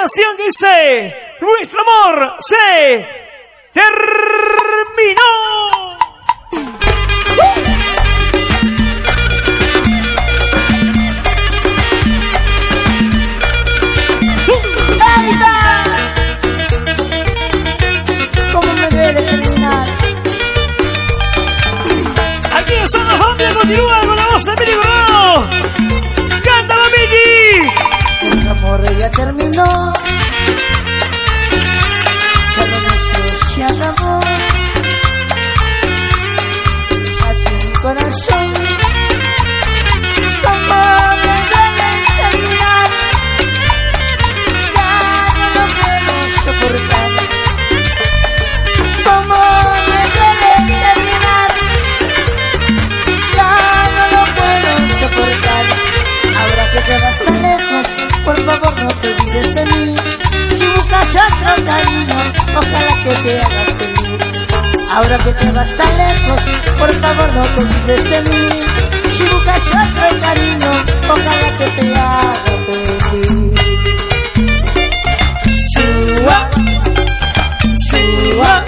canción que dice: nuestro amor se terminó. ¿Cómo me duele terminar? Aquí son los hombres, continúa con la voz de Mini Bro. ¡Cántalo, Mini! Nuestro amor ya terminó, ya lo nuestro se acabó. Aquí en mi corazón, ¿cómo me duele terminar? Ya no lo puedo soportar. ¿Cómo me duele terminar? Ya no lo puedo soportar. Ahora que te vas tan lejos, por favor no te olvides de mí. Si buscas otro cariño, ojalá que te hagas feliz. Ahora que te vas tan lejos, por favor no te olvides de mí. Si buscas otro cariño, ojalá que te haga feliz. Suba, suba.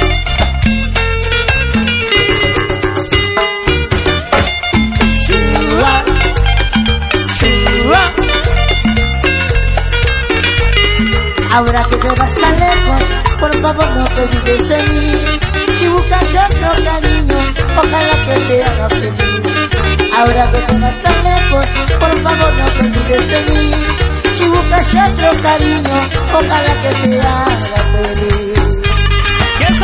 Suba, suba. Ahora que te vas tan lejos, por favor no te olvides de mí. Si buscas otro cariño, ojalá que te haga feliz. Ahora que te vas tan lejos, por favor no te olvides de mí. Si buscas otro cariño, ojalá que te haga feliz. ¡Yes,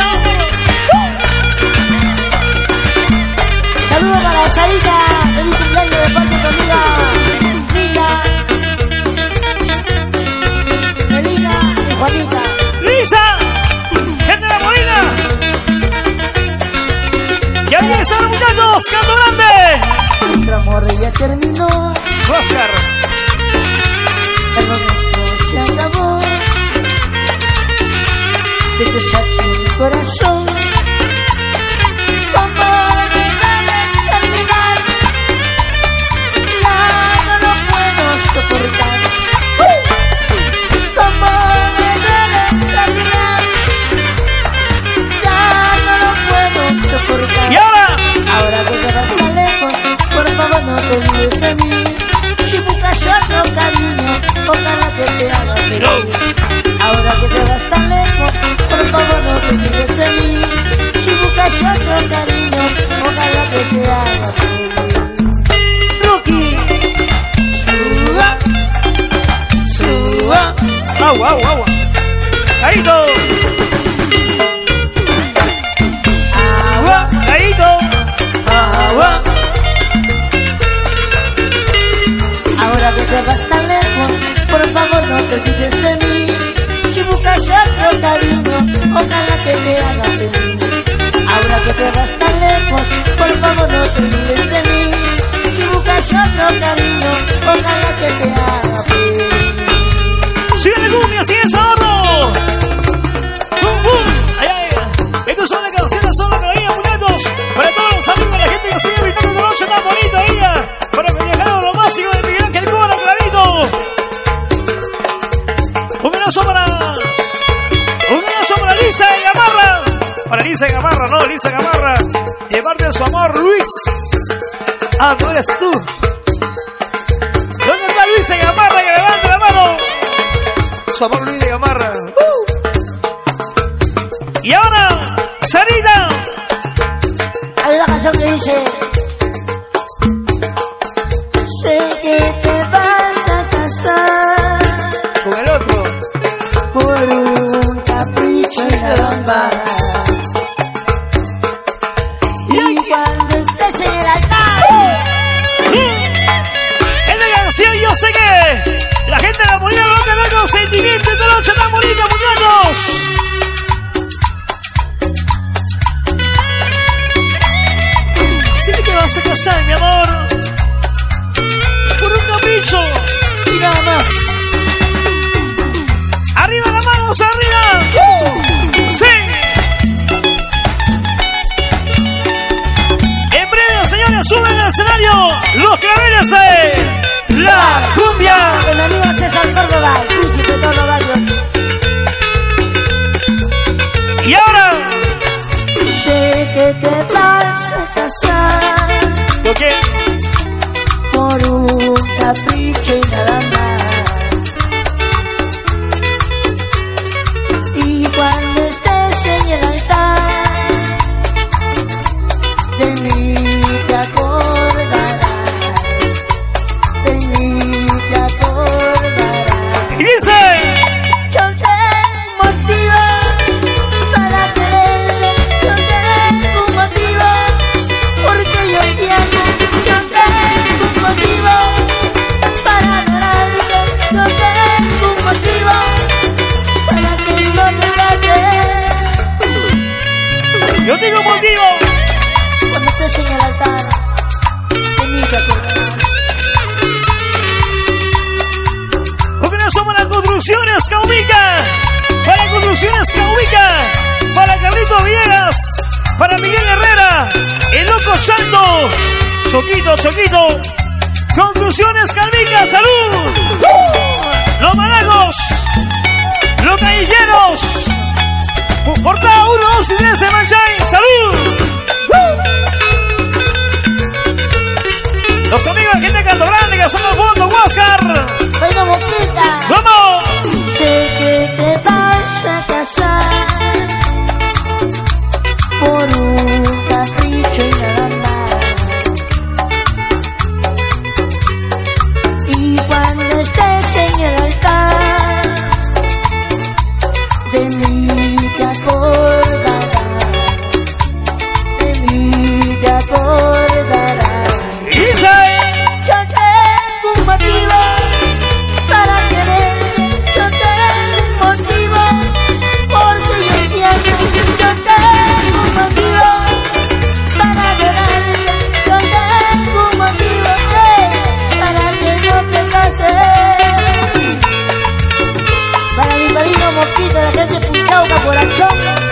Saludos para Sarita, feliz cumpleaños de parte de tu amiga Melina y Juanita. ¡Lisa! ¡Gente de la Molina! ¡Y ahí están los muchachos! ¡Canto grande! Nuestro amor ya terminó, Oscar. ya lo nuestro se acabó. De tu sacio mi corazón, ¿cómo me duele terminar? Ya no lo puedo soportar. ¿Cómo me duele terminar? Ya no lo puedo soportar. ¿Y ahora? Ahora que te vas tan lejos, por favor no te olvides de mí. Si buscas otro cariño, ojalá que te haga feliz. Ahora que te vas tan lejos, por favor no te olvides de mí. Si buscas otro cariño, ojalá que te haga feliz. Rookie, suba, suba. ¡Agua, agua, agua! ¡Caído! Agua, ¡Caído! agua. Ahora que te vas tan lejos, por favor no te olvides de mí. Si buscas otro cariño, ojalá que te haga feliz. Ahora que te vas tan lejos, por favor no te olvides de mí. Si buscas otro cariño, ojalá que te haga feliz. ¡Sigue de cumbia, sigue sabor! ¡Bum, bum! ¡Ay, ay! Estas son las canciones, son las melodías, muchachos. Para todos los amigos, la gente que sigue gritando esta noche tan bonita, ella. Para festejar lo máximo de Miguel Ángel Cobra, clarito. Un abrazo para Lisa y Gamarra. Para Lisa y Gamarra, no, Lisa y Gamarra. De parte de su amor, Luis. Ah, ¿no eres tú? ¿Dónde está Luis y Gamarra? Que levante la mano. Su amor, Luis de Gamarra. Y ahora, Sarita. Hay una canción que dice: sé que te vas a casar Con el otro. por un capricho y nada más. Y cuando estés en el altar, Esta canción yo sé que la gente de la Molina va a tener los sentimientos de la noche tan bonita, muchachos. Sí que te vas a casar, mi amor, por un capricho y nada más. ¡Arriba las manos, arriba! ¡Sí! En breve, señores, suben al escenario los claveles de la cumbia. el amigo César Córdoba, el príncipe Córdoba. Y dice: yo tengo motivo para quererte, yo tengo un motivo porque yo te amo, yo tengo un motivo para adorarte, yo tengo un motivo para que no te cases. yo tengo un motivo. Cuando estés en el altar, de mí te acordarás. Porque no somos las construcciones Caubica. Para construcciones Caubica. Para Carlito Villegas. Para Miguel Herrera. El Loco Chanto. Choquito, Choquito. Construcciones Caubica. ¡Salud! Los Malagos. Los Cailleros. Portada 1, 2 y 3 de Manchay. ¡Salud! Los amigos de gente Canto Grande que son al fondo, Huáscar. Bueno, Boquita, ¡Vamos! sé que te vas a casar por un capricho y nada más. Y cuando estés en el altar, de mí te acordarás, de mí te acordarás. Y dice: Yo tengo un motivo para querer, yo tengo un motivo porque yo te amo, yo tengo un motivo para adorarte, yo tengo un motivo para que no te cases. Para mi marino Mosquito, la gente Punchauca, corazón.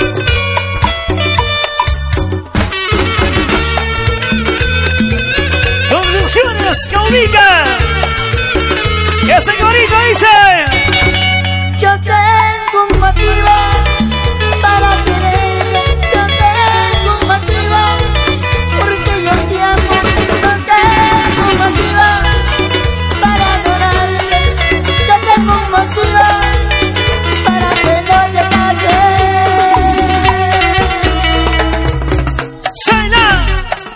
Construcciones Caubica. Ese corito dice: Yo tengo un motivo para quererte, yo tengo un motivo porque yo te amo, yo tengo un motivo para adorarte, yo tengo un motivo para que no te cases. Shaina.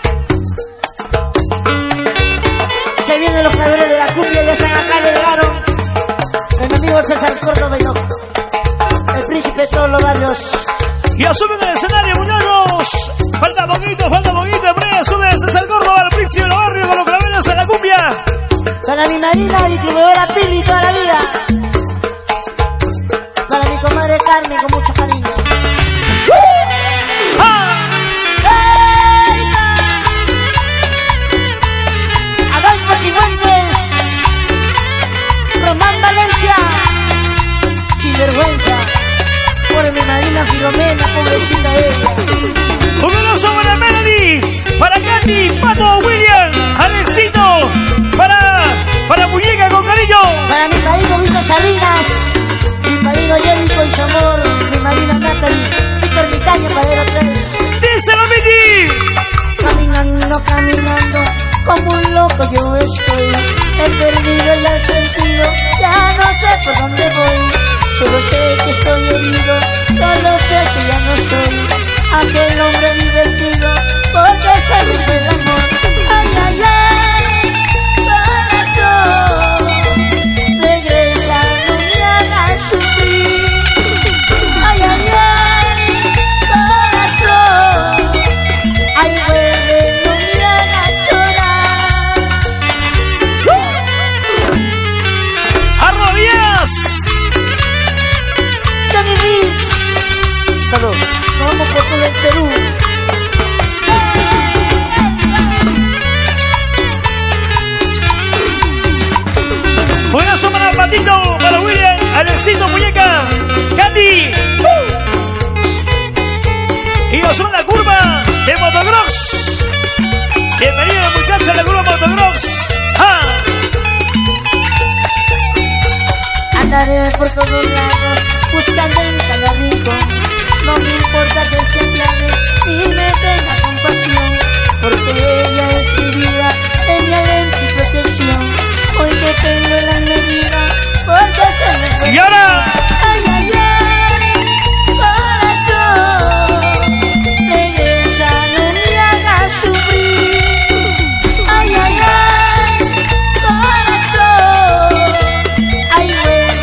Se vienen los cabrones de la cumbia, ya están acá, llegaron. El amigo César Córdoba y yo, el príncipe de todos los barrios. Y asumen el escenario, muñecos. Falta poquito, en breve sube César Córdoba al príncipe de los barrios con los claveles en la cumbia. Para mi marina y distribuidora Pili toda la vida. Para mi comadre Carmen con mucho cariño. ¡Ah! Adolfo Cifuentes, Román Valencia, sin vergüenza, por mi marina Filomena, pobrecita ella. Un abrazo para Melody, para Katy, Pato, William, Alexito, para Muñeca con cariño. Para mi marino Víctor Salinas, mi marino Jerico y su amor, mi marina Natalie, Víctor Mitaño, Padero 3. Díselo, Miti. Caminando, caminando, como un loco yo estoy. He perdido el sentido, ya no sé por dónde voy. Solo sé que estoy herido, solo sé que ya no soy aquel hombre divertido, porque se me fue el amor. Ay, ay, ay, corazón, regresa, no me hagas sufrir. Ay, ay, ay, corazón, ay, vuelve, no me hagas llorar. ¡Arrobias! Johnny Rich, Salud. vamos por todo el Perú. Un abrazo para Patito, para William, Alexito, Muñeca, Katy. Y yo soy la curva de Motocross. Bienvenidos, muchachos, a la curva Motocross. ¡Ah! Andaré por todos lados, buscando en cada rincón. No me importa que se aplane y me tenga compasión, porque ella es mi vida, ella es mi protección. Hoy que tengo la medida, porque se me fue. Y ahora, Ay, ay, ay, corazón, regresa, no me hagas sufrir. Ay, ay, ay, corazón, ay, vuelve.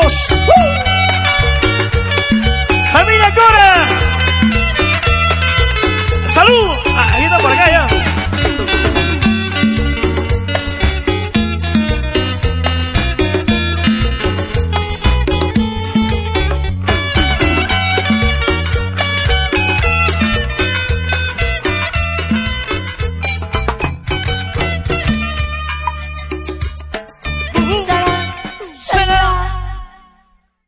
¡Vamos!